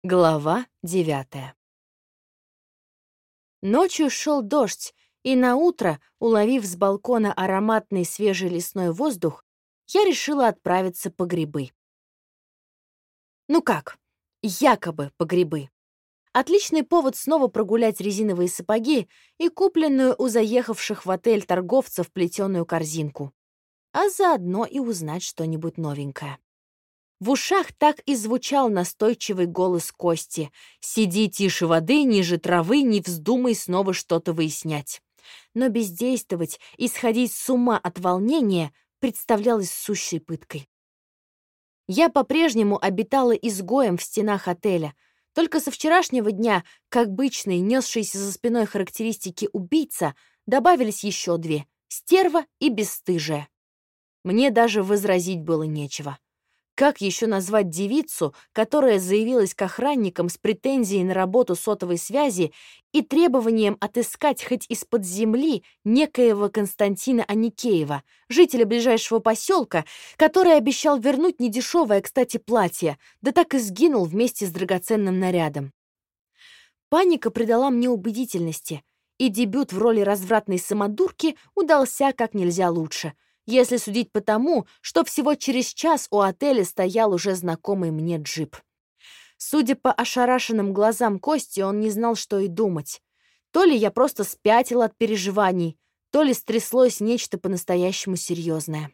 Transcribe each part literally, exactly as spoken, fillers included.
Глава девятая. Ночью шел дождь, и наутро, уловив с балкона ароматный свежий лесной воздух, я решила отправиться по грибы. Ну как, якобы по грибы. Отличный повод снова прогулять резиновые сапоги и купленную у заехавших в отель торговцев плетеную корзинку, а заодно и узнать что-нибудь новенькое. В ушах так и звучал настойчивый голос Кости: «Сиди тише воды, ниже травы, не вздумай снова что-то выяснять». Но бездействовать и сходить с ума от волнения представлялось сущей пыткой. Я по-прежнему обитала изгоем в стенах отеля, только со вчерашнего дня к обычной, несшейся за спиной характеристики убийца, добавились еще две — стерва и бесстыжая. Мне даже возразить было нечего. Как еще назвать девицу, которая заявилась к охранникам с претензией на работу сотовой связи и требованием отыскать хоть из-под земли некоего Константина Аникеева, жителя ближайшего поселка, который обещал вернуть недешевое, кстати, платье, да так и сгинул вместе с драгоценным нарядом? Паника придала мне убедительности, и дебют в роли развратной самодурки удался как нельзя лучше, если судить по тому, что всего через час у отеля стоял уже знакомый мне джип. Судя по ошарашенным глазам Кости, он не знал, что и думать. То ли я просто спятила от переживаний, то ли стряслось нечто по-настоящему серьезное.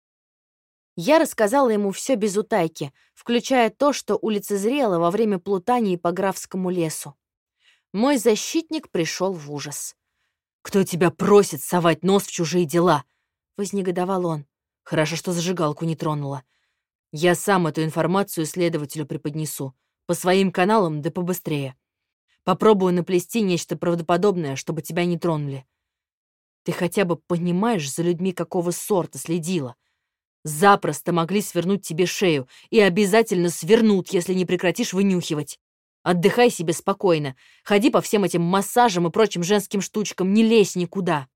Я рассказала ему все без утайки, включая то, что улицезрела во время плутаний по Графскому лесу. Мой защитник пришел в ужас. «Кто тебя просит совать нос в чужие дела?» — вознегодовал он. «Хорошо, что зажигалку не тронула. Я сам эту информацию следователю преподнесу. По своим каналам, да побыстрее. Попробую наплести нечто правдоподобное, чтобы тебя не тронули. Ты хотя бы понимаешь, за людьми какого сорта следила? Запросто могли свернуть тебе шею и обязательно свернут, если не прекратишь вынюхивать. Отдыхай себе спокойно. Ходи по всем этим массажам и прочим женским штучкам, не лезь никуда».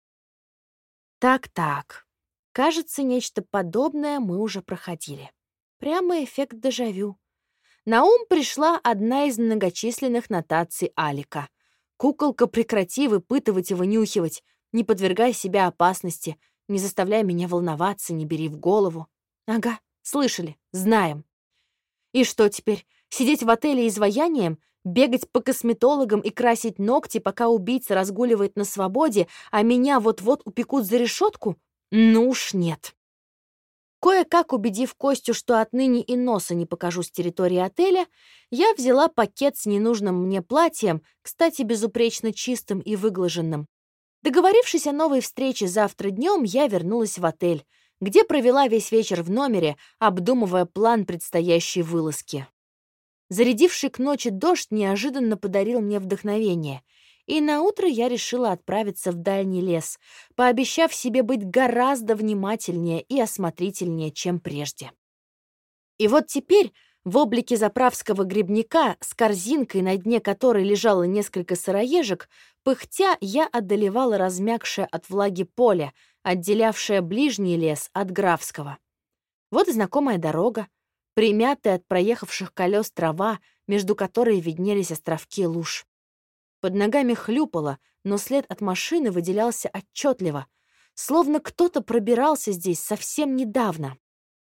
Так-так. Кажется, нечто подобное мы уже проходили. Прямо эффект дежавю. На ум пришла одна из многочисленных нотаций Алика. «Куколка, прекрати выпытывать и вынюхивать. Не подвергай себя опасности. Не заставляй меня волноваться, не бери в голову». Ага, слышали, знаем. И что теперь? Сидеть в отеле изваянием? Бегать по косметологам и красить ногти, пока убийца разгуливает на свободе, а меня вот-вот упекут за решетку? Ну уж нет. Кое-как убедив Костю, что отныне и носа не покажу с территории отеля, я взяла пакет с ненужным мне платьем, кстати, безупречно чистым и выглаженным. Договорившись о новой встрече завтра днем, я вернулась в отель, где провела весь вечер в номере, обдумывая план предстоящей вылазки. Зарядивший к ночи дождь неожиданно подарил мне вдохновение, и наутро я решила отправиться в дальний лес, пообещав себе быть гораздо внимательнее и осмотрительнее, чем прежде. И вот теперь, в облике заправского грибника, с корзинкой, на дне которой лежало несколько сыроежек, пыхтя, я одолевала размякшее от влаги поле, отделявшее ближний лес от Графского. Вот и знакомая дорога, примятая от проехавших колес трава, между которой виднелись островки луж. Под ногами хлюпало, но след от машины выделялся отчетливо, словно кто-то пробирался здесь совсем недавно.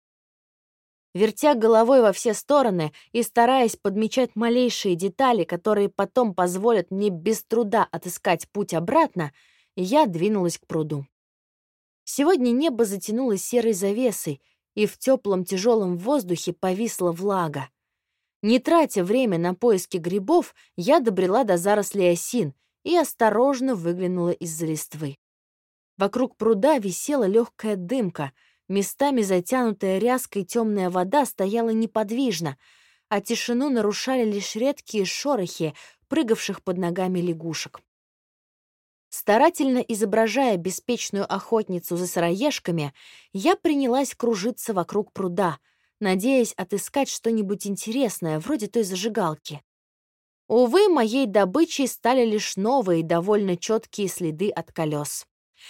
Вертя головой во все стороны и стараясь подмечать малейшие детали, которые потом позволят мне без труда отыскать путь обратно, я двинулась к пруду. Сегодня небо затянулось серой завесой, и в теплом тяжелом воздухе повисла влага. Не тратя время на поиски грибов, я добрела до зарослей осин и осторожно выглянула из-за листвы. Вокруг пруда висела легкая дымка, местами затянутая ряской темная вода стояла неподвижно, а тишину нарушали лишь редкие шорохи, прыгавших под ногами лягушек. Старательно изображая беспечную охотницу за сыроежками, я принялась кружиться вокруг пруда, надеясь отыскать что-нибудь интересное, вроде той зажигалки. Увы, моей добычей стали лишь новые, довольно четкие следы от колес.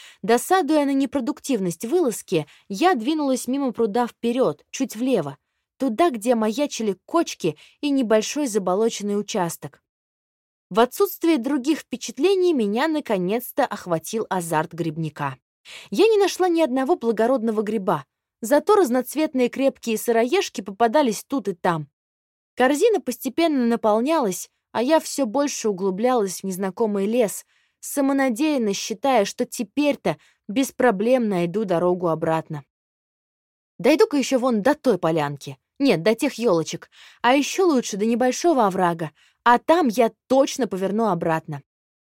Досадуя на непродуктивность вылазки, я двинулась мимо пруда вперед, чуть влево, туда, где маячили кочки и небольшой заболоченный участок. В отсутствие других впечатлений меня наконец-то охватил азарт грибника. Я не нашла ни одного благородного гриба, зато разноцветные крепкие сыроежки попадались тут и там. Корзина постепенно наполнялась, а я все больше углублялась в незнакомый лес, самонадеянно считая, что теперь-то без проблем найду дорогу обратно. Дойду-ка еще вон до той полянки. Нет, до тех елочек. А еще лучше до небольшого оврага. А там я точно поверну обратно.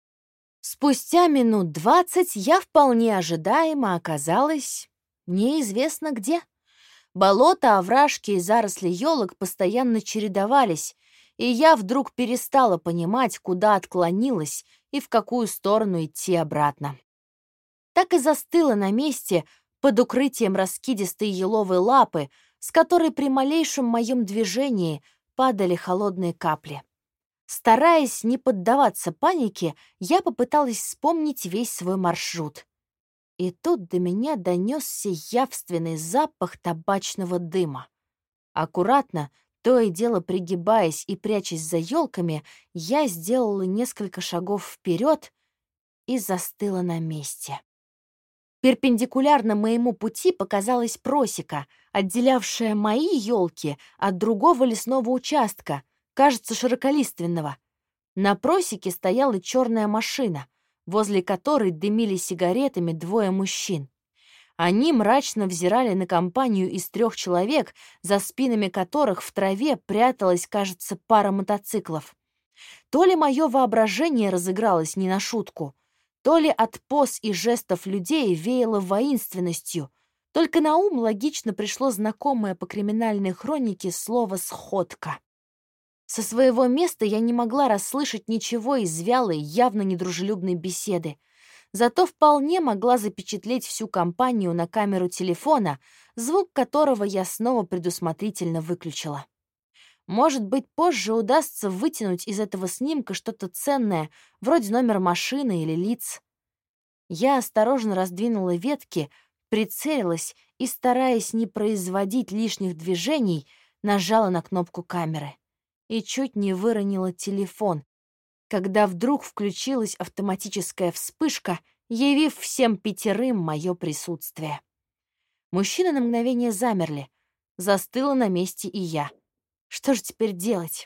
Спустя минут двадцать я вполне ожидаемо оказалась неизвестно где. Болото, овражки и заросли елок постоянно чередовались, и я вдруг перестала понимать, куда отклонилась и в какую сторону идти обратно. Так и застыла на месте под укрытием раскидистой еловой лапы, с которой при малейшем моем движении падали холодные капли. Стараясь не поддаваться панике, я попыталась вспомнить весь свой маршрут. И тут до меня донесся явственный запах табачного дыма. Аккуратно, то и дело пригибаясь и прячась за елками, я сделала несколько шагов вперед и застыла на месте. Перпендикулярно моему пути показалась просека, отделявшая мои елки от другого лесного участка, кажется, широколиственного. На просеке стояла черная машина, возле которой дымили сигаретами двое мужчин. Они мрачно взирали на компанию из трех человек, за спинами которых в траве пряталась, кажется, пара мотоциклов. То ли мое воображение разыгралось не на шутку, то ли от поз и жестов людей веяло воинственностью. Только на ум логично пришло знакомое по криминальной хронике слово «сходка». Со своего места я не могла расслышать ничего из вялой, явно недружелюбной беседы. Зато вполне могла запечатлеть всю компанию на камеру телефона, звук которого я снова предусмотрительно выключила. Может быть, позже удастся вытянуть из этого снимка что-то ценное, вроде номера машины или лиц. Я осторожно раздвинула ветки, прицелилась и, стараясь не производить лишних движений, нажала на кнопку камеры. И чуть не выронила телефон, когда вдруг включилась автоматическая вспышка, явив всем пятерым мое присутствие. Мужчины на мгновение замерли. Застыла на месте и я. Что же теперь делать?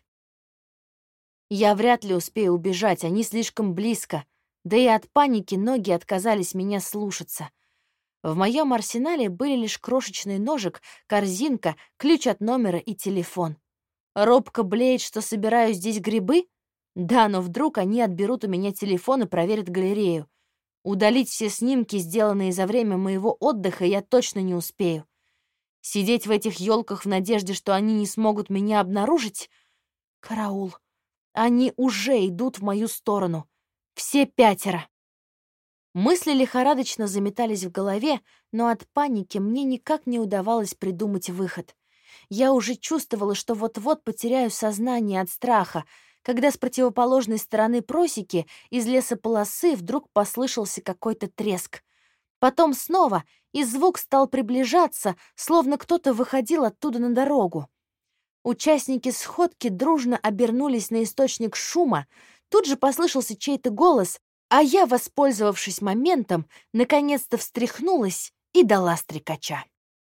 Я вряд ли успею убежать, они слишком близко, да и от паники ноги отказались меня слушаться. В моем арсенале были лишь крошечный ножик, корзинка, ключ от номера и телефон. Робко блеет, что собираю здесь грибы? Да, но вдруг они отберут у меня телефон и проверят галерею. Удалить все снимки, сделанные за время моего отдыха, я точно не успею. Сидеть в этих елках в надежде, что они не смогут меня обнаружить? Караул. Они уже идут в мою сторону. Все пятеро. Мысли лихорадочно заметались в голове, но от паники мне никак не удавалось придумать выход. Я уже чувствовала, что вот-вот потеряю сознание от страха, когда с противоположной стороны просеки из лесополосы вдруг послышался какой-то треск. Потом снова, и звук стал приближаться, словно кто-то выходил оттуда на дорогу. Участники сходки дружно обернулись на источник шума, тут же послышался чей-то голос, а я, воспользовавшись моментом, наконец-то встряхнулась и дала стрекача.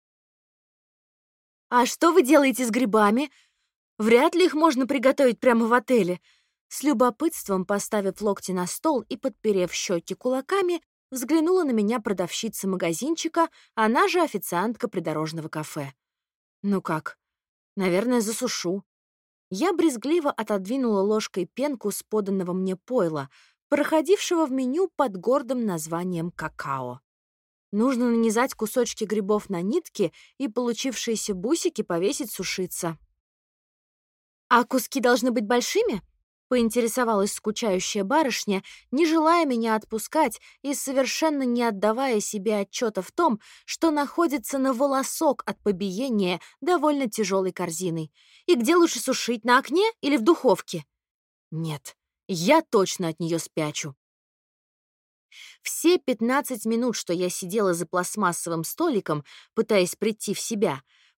«А что вы делаете с грибами? Вряд ли их можно приготовить прямо в отеле». С любопытством, поставив локти на стол и подперев щеки кулаками, взглянула на меня продавщица магазинчика, она же официантка придорожного кафе. «Ну как? Наверное, засушу». Я брезгливо отодвинула ложкой пенку с поданного мне пойла, проходившего в меню под гордым названием «какао». Нужно нанизать кусочки грибов на нитки и получившиеся бусики повесить сушиться. «А куски должны быть большими?» — поинтересовалась скучающая барышня, не желая меня отпускать и совершенно не отдавая себе отчета в том, что находится на волосок от побиения довольно тяжелой корзиной. «И где лучше сушить, на окне или в духовке?» «Нет, я точно от нее спячу». Все пятнадцать минут, что я сидела за пластмассовым столиком, пытаясь прийти в себя,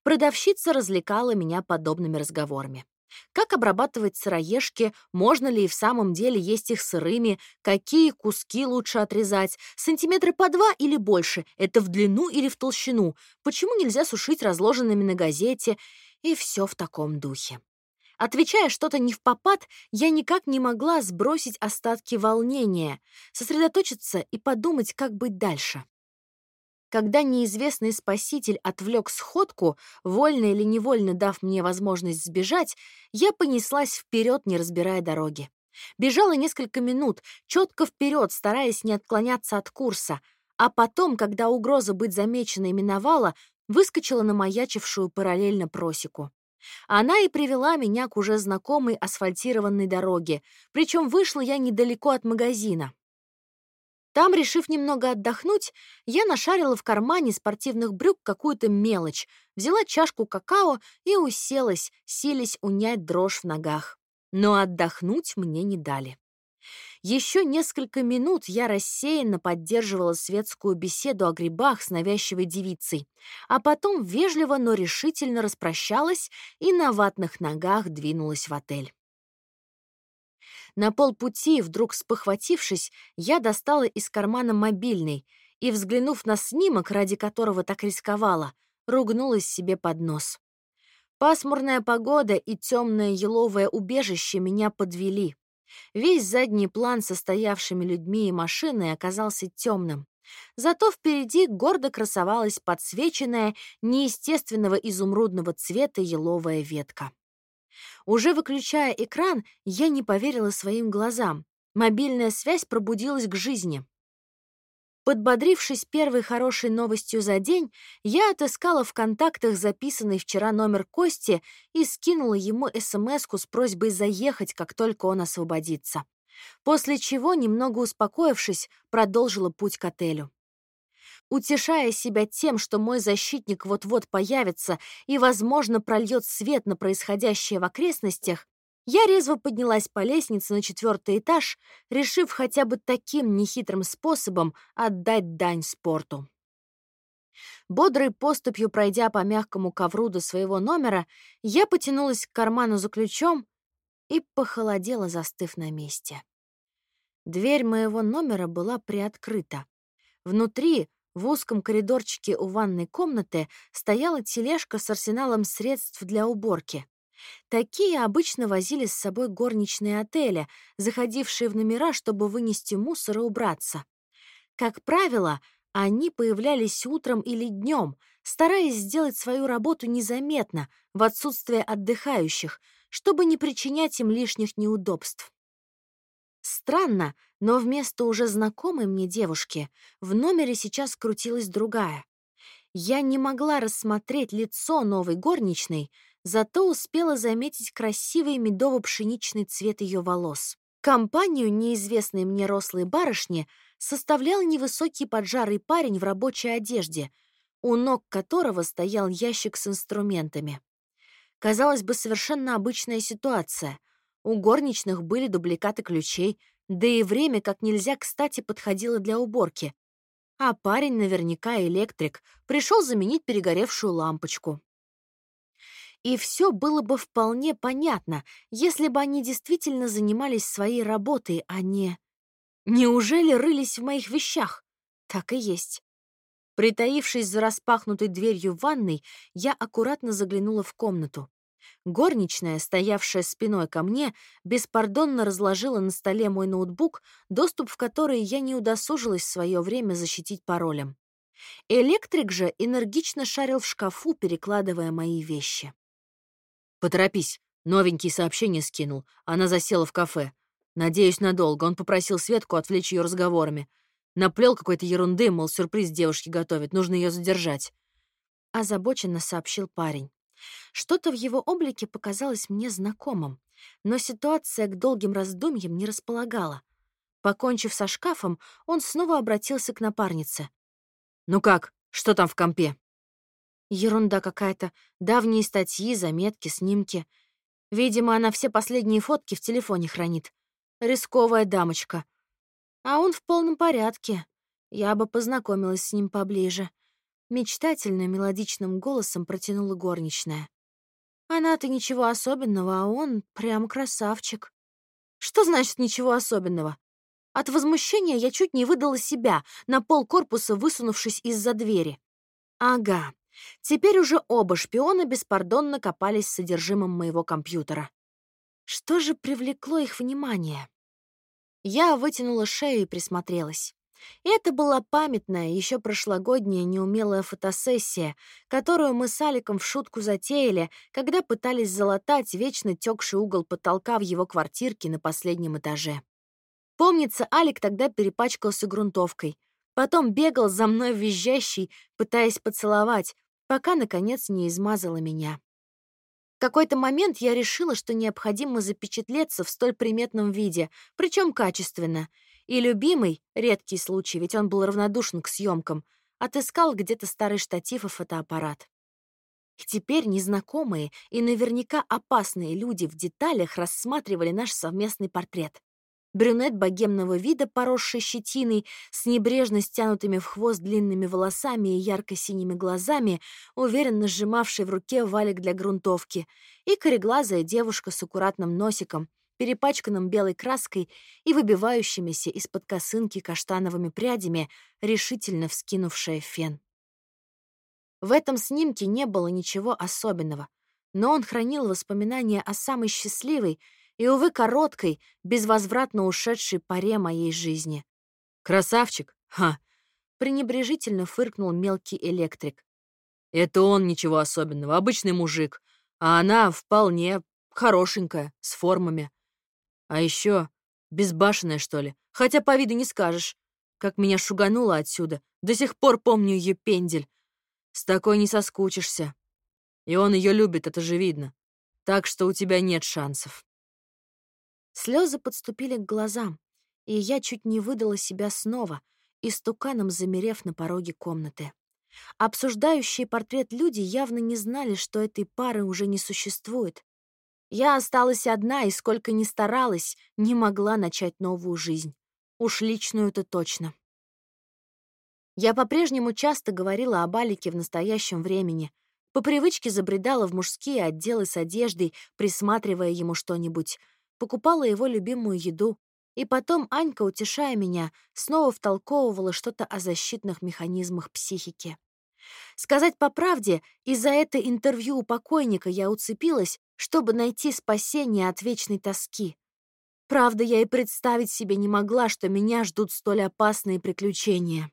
Продавщица развлекала меня подобными разговорами. Как обрабатывать сыроежки, можно ли и в самом деле есть их сырыми, какие куски лучше отрезать, сантиметры по два или больше, это в длину или в толщину, почему нельзя сушить разложенными на газете, и все в таком духе. Отвечая что-то невпопад, я никак не могла сбросить остатки волнения, сосредоточиться и подумать, как быть дальше. Когда неизвестный спаситель отвлек сходку, вольно или невольно дав мне возможность сбежать, я понеслась вперед, не разбирая дороги. Бежала несколько минут, четко вперед, стараясь не отклоняться от курса, а потом, когда угроза быть замеченной миновала, выскочила на маячившую параллельно просеку. Она и привела меня к уже знакомой асфальтированной дороге, причем вышла я недалеко от магазина. Там, решив немного отдохнуть, я нашарила в кармане спортивных брюк какую-то мелочь, взяла чашку какао и уселась, силясь унять дрожь в ногах. Но отдохнуть мне не дали. Еще несколько минут я рассеянно поддерживала светскую беседу о грибах с навязчивой девицей, а потом вежливо, но решительно распрощалась и на ватных ногах двинулась в отель. На полпути, вдруг спохватившись, я достала из кармана мобильный и, взглянув на снимок, ради которого так рисковала, ругнулась себе под нос. Пасмурная погода и темное еловое убежище меня подвели. Весь задний план со стоявшими людьми и машиной оказался темным. Зато впереди гордо красовалась подсвеченная, неестественного изумрудного цвета еловая ветка. Уже выключая экран, я не поверила своим глазам. Мобильная связь пробудилась к жизни. Подбодрившись первой хорошей новостью за день, я отыскала в контактах записанный вчера номер Кости и скинула ему эс-эм-эску с просьбой заехать, как только он освободится. После чего, немного успокоившись, продолжила путь к отелю. Утешая себя тем, что мой защитник вот-вот появится и, возможно, прольет свет на происходящее в окрестностях, я резво поднялась по лестнице на четвертый этаж, решив хотя бы таким нехитрым способом отдать дань спорту. Бодрой поступью пройдя по мягкому ковру до своего номера, я потянулась к карману за ключом и похолодела, застыв на месте. Дверь моего номера была приоткрыта. Внутри, в узком коридорчике у ванной комнаты, стояла тележка с арсеналом средств для уборки. Такие обычно возили с собой горничные отеля, заходившие в номера, чтобы вынести мусор и убраться. Как правило, они появлялись утром или днем, стараясь сделать свою работу незаметно, в отсутствие отдыхающих, чтобы не причинять им лишних неудобств. Странно, но вместо уже знакомой мне девушки в номере сейчас крутилась другая. Я не могла рассмотреть лицо новой горничной, зато успела заметить красивый медово-пшеничный цвет ее волос. Компанию неизвестной мне рослой барышни составлял невысокий поджарый парень в рабочей одежде, у ног которого стоял ящик с инструментами. Казалось бы, совершенно обычная ситуация. У горничных были дубликаты ключей, да и время как нельзя кстати подходило для уборки. А парень, наверняка электрик, пришел заменить перегоревшую лампочку. И все было бы вполне понятно, если бы они действительно занимались своей работой, а не... Неужели рылись в моих вещах? Так и есть. Притаившись за распахнутой дверью ванной, я аккуратно заглянула в комнату. Горничная, стоявшая спиной ко мне, беспардонно разложила на столе мой ноутбук, доступ в который я не удосужилась в свое время защитить паролем. Электрик же энергично шарил в шкафу, перекладывая мои вещи. «Поторопись, новенькие сообщения скинул. Она засела в кафе. Надеюсь, надолго. Он попросил Светку отвлечь ее разговорами. Наплел какой-то ерунды, мол, сюрприз девушке готовит, нужно ее задержать». Озабоченно сообщил парень. Что-то в его облике показалось мне знакомым, но ситуация к долгим раздумьям не располагала. Покончив со шкафом, он снова обратился к напарнице. «Ну как? Что там в компе?» Ерунда какая-то. Давние статьи, заметки, снимки. Видимо, она все последние фотки в телефоне хранит. Рисковая дамочка. А он в полном порядке. Я бы познакомилась с ним поближе. Мечтательно мелодичным голосом протянула горничная. Она-то ничего особенного, а он прям красавчик. Что значит ничего особенного? От возмущения я чуть не выдала себя, на пол корпуса высунувшись из-за двери. Ага, теперь уже оба шпиона беспардонно копались в содержимом моего компьютера. Что же привлекло их внимание? Я вытянула шею и присмотрелась. Это была памятная, еще прошлогодняя неумелая фотосессия, которую мы с Аликом в шутку затеяли, когда пытались залатать вечно текший угол потолка в его квартирке на последнем этаже. Помнится, Алик тогда перепачкался грунтовкой, потом бегал за мной визжащий, пытаясь поцеловать, пока, наконец, не измазала меня. В какой-то момент я решила, что необходимо запечатлеться в столь приметном виде, причем качественно. И любимый, редкий случай, ведь он был равнодушен к съемкам, отыскал где-то старый штатив и фотоаппарат. И теперь незнакомые и наверняка опасные люди в деталях рассматривали наш совместный портрет. Брюнет богемного вида, поросший щетиной, с небрежно стянутыми в хвост длинными волосами и ярко-синими глазами, уверенно сжимавший в руке валик для грунтовки, и кореглазая девушка с аккуратным носиком, перепачканным белой краской и выбивающимися из-под косынки каштановыми прядями, решительно вскинувшая фен. В этом снимке не было ничего особенного, но он хранил воспоминания о самой счастливой и, увы, короткой, безвозвратно ушедшей поре моей жизни. «Красавчик? Ха!» — пренебрежительно фыркнул мелкий электрик. «Это он ничего особенного, обычный мужик, а она вполне хорошенькая, с формами. А еще безбашенная, что ли, хотя по виду не скажешь. Как меня шугануло отсюда, до сих пор помню ее пендель. С такой не соскучишься. И он ее любит, это же видно. Так что у тебя нет шансов». Слезы подступили к глазам, и я чуть не выдала себя снова, истуканом замерев на пороге комнаты. Обсуждающие портрет люди явно не знали, что этой пары уже не существует. Я осталась одна, и сколько ни старалась, не могла начать новую жизнь. Уж личную-то точно. Я по-прежнему часто говорила об Алике в настоящем времени. По привычке забредала в мужские отделы с одеждой, присматривая ему что-нибудь. Покупала его любимую еду. И потом Анька, утешая меня, снова втолковывала что-то о защитных механизмах психики. Сказать по правде, из-за это интервью у покойника я уцепилась, чтобы найти спасение от вечной тоски. Правда, я и представить себе не могла, что меня ждут столь опасные приключения.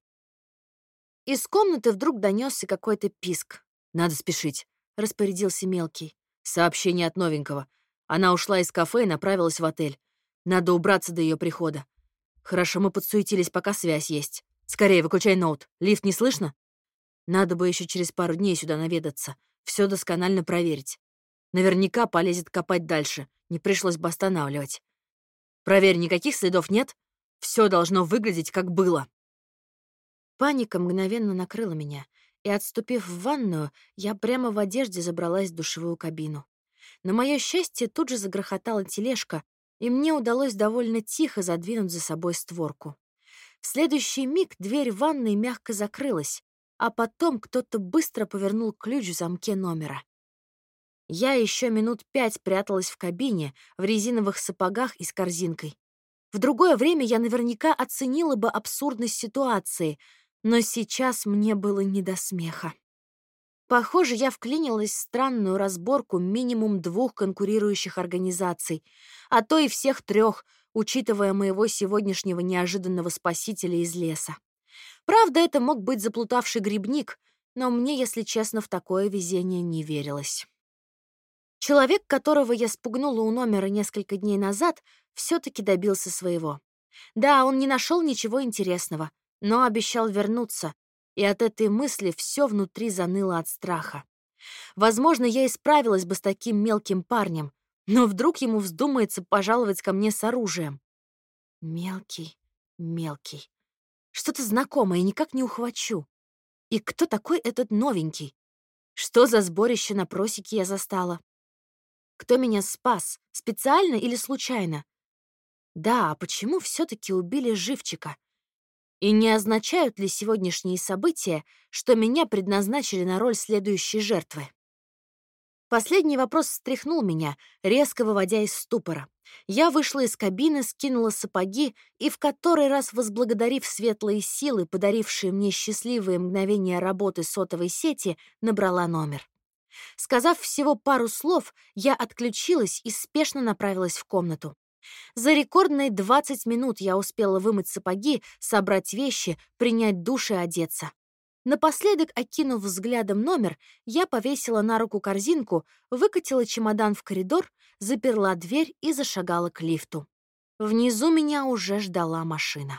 Из комнаты вдруг донесся какой-то писк. «Надо спешить», — распорядился мелкий. «Сообщение от новенького. Она ушла из кафе и направилась в отель. Надо убраться до ее прихода. Хорошо, мы подсуетились, пока связь есть. Скорее, выключай ноут. Лифт не слышно? Надо бы еще через пару дней сюда наведаться. Все досконально проверить. Наверняка полезет копать дальше. Не пришлось бы останавливать. Проверь, никаких следов нет? Все должно выглядеть, как было». Паника мгновенно накрыла меня, и, отступив в ванную, я прямо в одежде забралась в душевую кабину. На мое счастье, тут же загрохотала тележка, и мне удалось довольно тихо задвинуть за собой створку. В следующий миг дверь ванной мягко закрылась, а потом кто-то быстро повернул ключ в замке номера. Я еще минут пять пряталась в кабине, в резиновых сапогах и с корзинкой. В другое время я наверняка оценила бы абсурдность ситуации, но сейчас мне было не до смеха. Похоже, я вклинилась в странную разборку минимум двух конкурирующих организаций, а то и всех трех, учитывая моего сегодняшнего неожиданного спасителя из леса. Правда, это мог быть заплутавший грибник, но мне, если честно, в такое везение не верилось. Человек, которого я спугнула у номера несколько дней назад, все-таки добился своего. Да, он не нашел ничего интересного, но обещал вернуться, и от этой мысли все внутри заныло от страха. Возможно, я и справилась бы с таким мелким парнем, но вдруг ему вздумается пожаловать ко мне с оружием. Мелкий, мелкий. Что-то знакомое, никак не ухвачу. И кто такой этот новенький? Что за сборище на просеке я застала? Кто меня спас, специально или случайно? Да, а почему все-таки убили живчика? И не означают ли сегодняшние события, что меня предназначили на роль следующей жертвы? Последний вопрос встряхнул меня, резко выводя из ступора. Я вышла из кабины, скинула сапоги и, в который раз возблагодарив светлые силы, подарившие мне счастливые мгновения работы сотовой сети, набрала номер. Сказав всего пару слов, я отключилась и спешно направилась в комнату. За рекордные двадцать минут я успела вымыть сапоги, собрать вещи, принять душ и одеться. Напоследок, окинув взглядом номер, я повесила на руку корзинку, выкатила чемодан в коридор, заперла дверь и зашагала к лифту. Внизу меня уже ждала машина.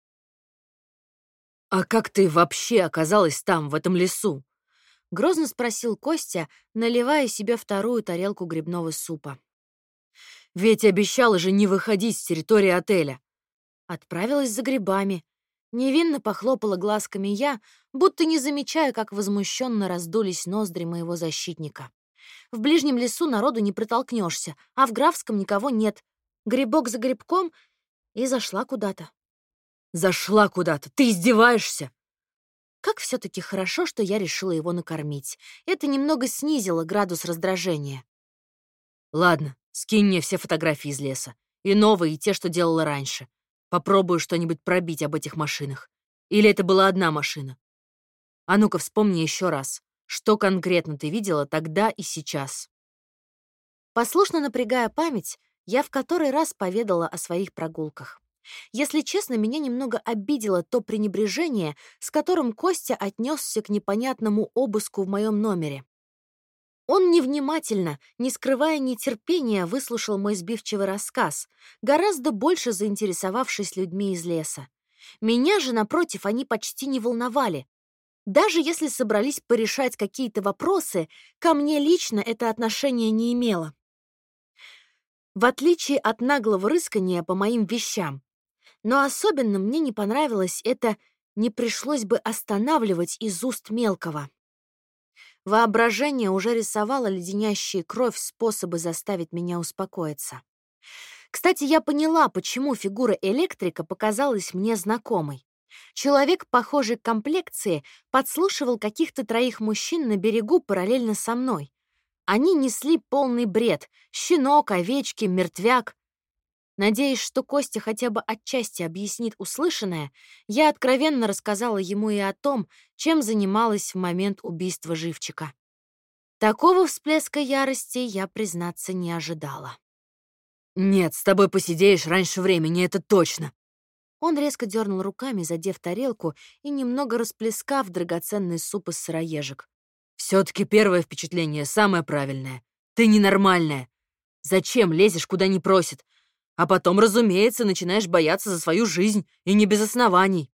«А как ты вообще оказалась там, в этом лесу?» — грозно спросил Костя, наливая себе вторую тарелку грибного супа. «Ведь обещала же не выходить с территории отеля». Отправилась за грибами. Невинно похлопала глазками я, будто не замечая, как возмущенно раздулись ноздри моего защитника. В ближнем лесу народу не протолкнешься, а в Графском никого нет. Грибок за грибком и зашла куда-то. «Зашла куда-то? Ты издеваешься?» Как все-таки хорошо, что я решила его накормить. Это немного снизило градус раздражения. «Ладно, скинь мне все фотографии из леса. И новые, и те, что делала раньше. Попробую что-нибудь пробить об этих машинах. Или это была одна машина? А ну-ка вспомни еще раз, что конкретно ты видела тогда и сейчас». Послушно напрягая память, я в который раз поведала о своих прогулках. Если честно, меня немного обидело то пренебрежение, с которым Костя отнесся к непонятному обыску в моем номере. Он невнимательно, не скрывая нетерпения, выслушал мой сбивчивый рассказ, гораздо больше заинтересовавшись людьми из леса. Меня же, напротив, они почти не волновали. Даже если собрались порешать какие-то вопросы, ко мне лично это отношение не имело. В отличие от наглого рыскания по моим вещам. Но особенно мне не понравилось это «не пришлось бы останавливать из уст мелкого». Воображение уже рисовало леденящие кровь способы заставить меня успокоиться. Кстати, я поняла, почему фигура электрика показалась мне знакомой. Человек похожей комплекции подслушивал каких-то троих мужчин на берегу параллельно со мной. Они несли полный бред — щенок, овечки, мертвяк. Надеясь, что Костя хотя бы отчасти объяснит услышанное, я откровенно рассказала ему и о том, чем занималась в момент убийства живчика. Такого всплеска ярости я, признаться, не ожидала. «Нет, с тобой посидеешь раньше времени, это точно». Он резко дернул руками, задев тарелку и немного расплескав драгоценный суп из сыроежек. «Все-таки первое впечатление самое правильное. Ты ненормальная. Зачем лезешь, куда не просит? А потом, разумеется, начинаешь бояться за свою жизнь, и не без оснований».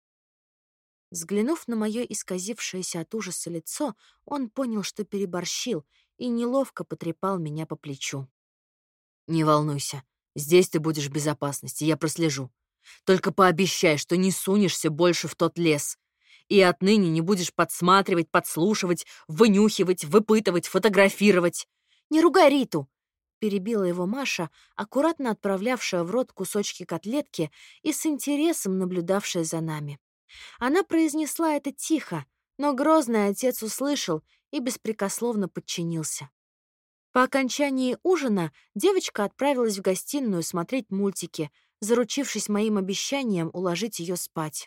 Взглянув на мое исказившееся от ужаса лицо, он понял, что переборщил, и неловко потрепал меня по плечу. «Не волнуйся, здесь ты будешь в безопасности, я прослежу. Только пообещай, что не сунешься больше в тот лес. И отныне не будешь подсматривать, подслушивать, вынюхивать, выпытывать, фотографировать». «Не ругай Риту!» — перебила его Маша, аккуратно отправлявшая в рот кусочки котлетки и с интересом наблюдавшая за нами. Она произнесла это тихо, но грозный отец услышал и беспрекословно подчинился. По окончании ужина девочка отправилась в гостиную смотреть мультики, заручившись моим обещанием уложить ее спать.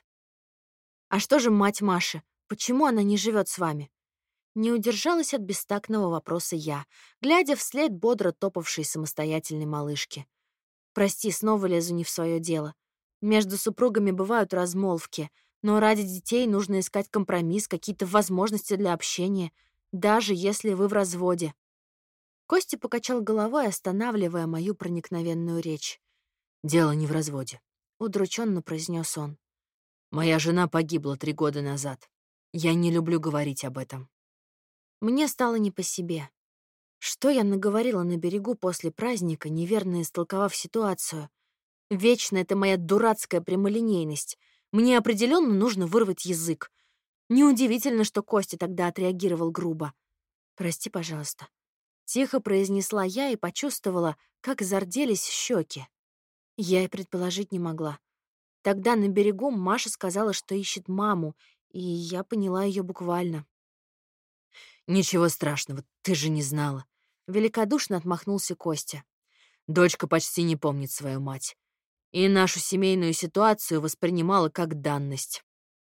«А что же мать Маши? Почему она не живет с вами?» Не удержалась от бестактного вопроса я, глядя вслед бодро топавшей самостоятельной малышки. «Прости, снова лезу не в свое дело. Между супругами бывают размолвки, но ради детей нужно искать компромисс, какие-то возможности для общения, даже если вы в разводе». Костя покачал головой, останавливая мою проникновенную речь. «Дело не в разводе», — удрученно произнес он. «Моя жена погибла три года назад. Я не люблю говорить об этом». Мне стало не по себе. Что я наговорила на берегу после праздника, неверно истолковав ситуацию? Вечно это моя дурацкая прямолинейность. Мне определенно нужно вырвать язык. Неудивительно, что Костя тогда отреагировал грубо. «Прости, пожалуйста». Тихо произнесла я и почувствовала, как зарделись щеки. Я и предположить не могла. Тогда на берегу Маша сказала, что ищет маму, и я поняла ее буквально. «Ничего страшного, ты же не знала». Великодушно отмахнулся Костя. Дочка почти не помнит свою мать. И нашу семейную ситуацию воспринимала как данность.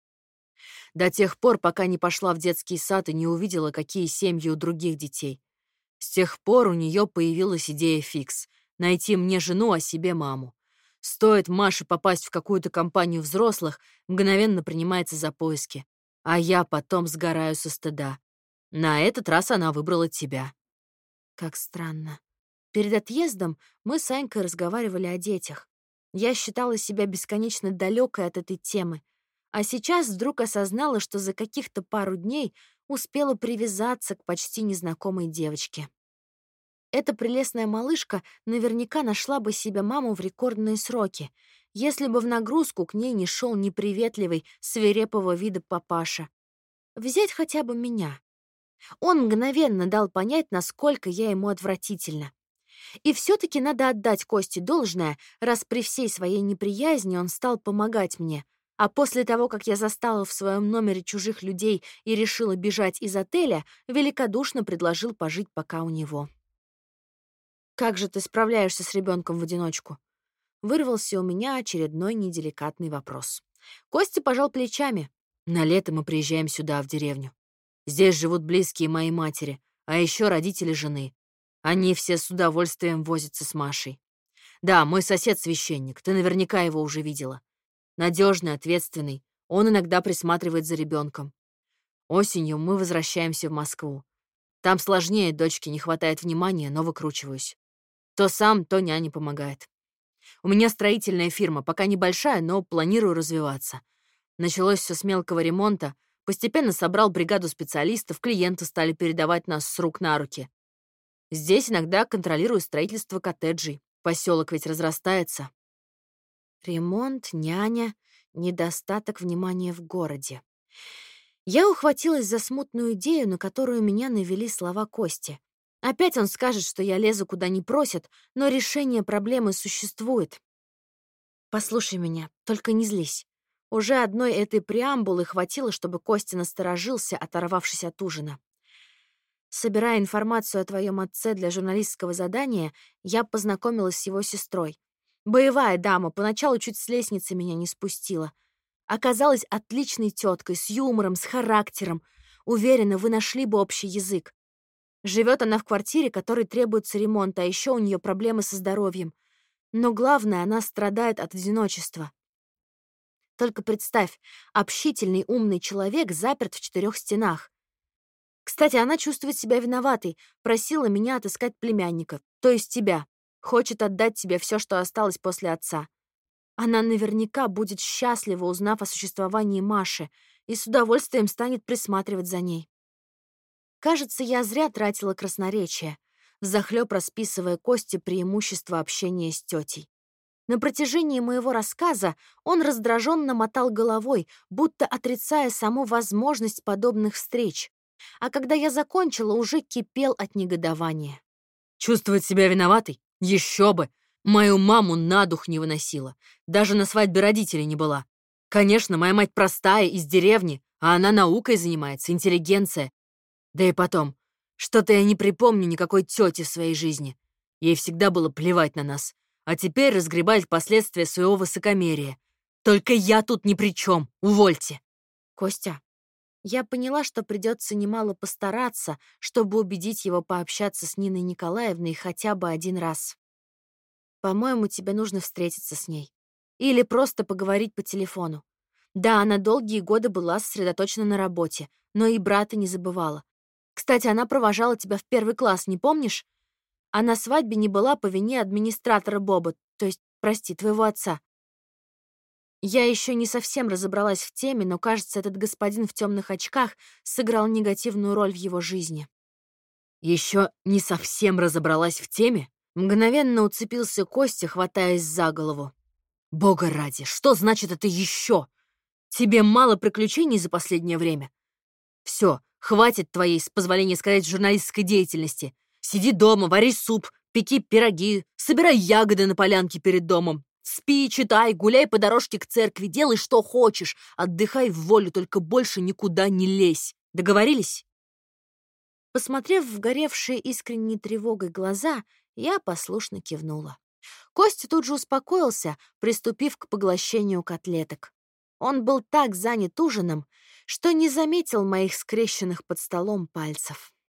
До тех пор, пока не пошла в детский сад и не увидела, какие семьи у других детей. С тех пор у нее появилась идея фикс — найти мне жену, а себе маму. Стоит Маше попасть в какую-то компанию взрослых, мгновенно принимается за поиски. А я потом сгораю со стыда. На этот раз она выбрала тебя. Как странно. Перед отъездом мы с Анькой разговаривали о детях. Я считала себя бесконечно далекой от этой темы. А сейчас вдруг осознала, что за каких-то пару дней успела привязаться к почти незнакомой девочке. Эта прелестная малышка наверняка нашла бы себе маму в рекордные сроки, если бы в нагрузку к ней не шел неприветливый, свирепого вида папаша. Взять хотя бы меня. Он мгновенно дал понять, насколько я ему отвратительна. И все-таки надо отдать Косте должное, раз при всей своей неприязни он стал помогать мне, а после того, как я застала в своем номере чужих людей и решила бежать из отеля, великодушно предложил пожить пока у него. «Как же ты справляешься с ребенком в одиночку?» Вырвался у меня очередной неделикатный вопрос. Костя пожал плечами. На лето мы приезжаем сюда, в деревню. Здесь живут близкие моей матери, а еще родители жены. Они все с удовольствием возятся с Машей. Да, мой сосед священник, ты наверняка его уже видела. Надежный, ответственный, он иногда присматривает за ребенком. Осенью мы возвращаемся в Москву. Там сложнее, дочке не хватает внимания, но выкручиваюсь. То сам, то няня помогает. У меня строительная фирма, пока небольшая, но планирую развиваться. Началось все с мелкого ремонта, постепенно собрал бригаду специалистов, клиенты стали передавать нас с рук на руки. Здесь иногда контролирую строительство коттеджей. Поселок ведь разрастается. Ремонт, няня, недостаток внимания в городе. Я ухватилась за смутную идею, на которую меня навели слова Кости. Опять он скажет, что я лезу куда не просят, но решение проблемы существует. Послушай меня, только не злись. Уже одной этой преамбулы хватило, чтобы Костя насторожился, оторвавшись от ужина. Собирая информацию о твоем отце для журналистского задания, я познакомилась с его сестрой. Боевая дама, поначалу чуть с лестницы меня не спустила. Оказалась отличной теткой, с юмором, с характером. Уверена, вы нашли бы общий язык. Живет она в квартире, которой требуется ремонт, а еще у нее проблемы со здоровьем. Но главное, она страдает от одиночества. Только представь, общительный, умный человек заперт в четырех стенах. Кстати, она чувствует себя виноватой, просила меня отыскать племянника, то есть тебя. Хочет отдать тебе все, что осталось после отца. Она наверняка будет счастлива, узнав о существовании Маши, и с удовольствием станет присматривать за ней. Кажется, я зря тратила красноречие, взахлёб расписывая Косте преимущества общения с тетей. На протяжении моего рассказа он раздраженно мотал головой, будто отрицая саму возможность подобных встреч. А когда я закончила, уже кипел от негодования. Чувствовать себя виноватой? Еще бы! Мою маму на дух не выносила. Даже на свадьбе родителей не была. Конечно, моя мать простая, из деревни, а она наукой занимается, интеллигенция. Да и потом, что-то я не припомню никакой тети в своей жизни. Ей всегда было плевать на нас. А теперь разгребает последствия своего высокомерия. Только я тут ни при чем. Увольте. Костя, я поняла, что придется немало постараться, чтобы убедить его пообщаться с Ниной Николаевной хотя бы один раз. По-моему, тебе нужно встретиться с ней. Или просто поговорить по телефону. Да, она долгие годы была сосредоточена на работе, но и брата не забывала. Кстати, она провожала тебя в первый класс, не помнишь? А на свадьбе не была по вине администратора Боба, то есть, прости, твоего отца. Я еще не совсем разобралась в теме, но, кажется, этот господин в темных очках сыграл негативную роль в его жизни. Еще не совсем разобралась в теме? Мгновенно уцепился Костя, хватаясь за голову. Бога ради, что значит это еще? Тебе мало приключений за последнее время? Все, хватит твоей, с позволения сказать, журналистской деятельности. Сиди дома, вари суп, пеки пироги, собирай ягоды на полянке перед домом. Спи, читай, гуляй по дорожке к церкви, делай, что хочешь. Отдыхай в волю, только больше никуда не лезь. Договорились?» Посмотрев в горевшие искренней тревогой глаза, я послушно кивнула. Костя тут же успокоился, приступив к поглощению котлеток. Он был так занят ужином, что не заметил моих скрещенных под столом пальцев.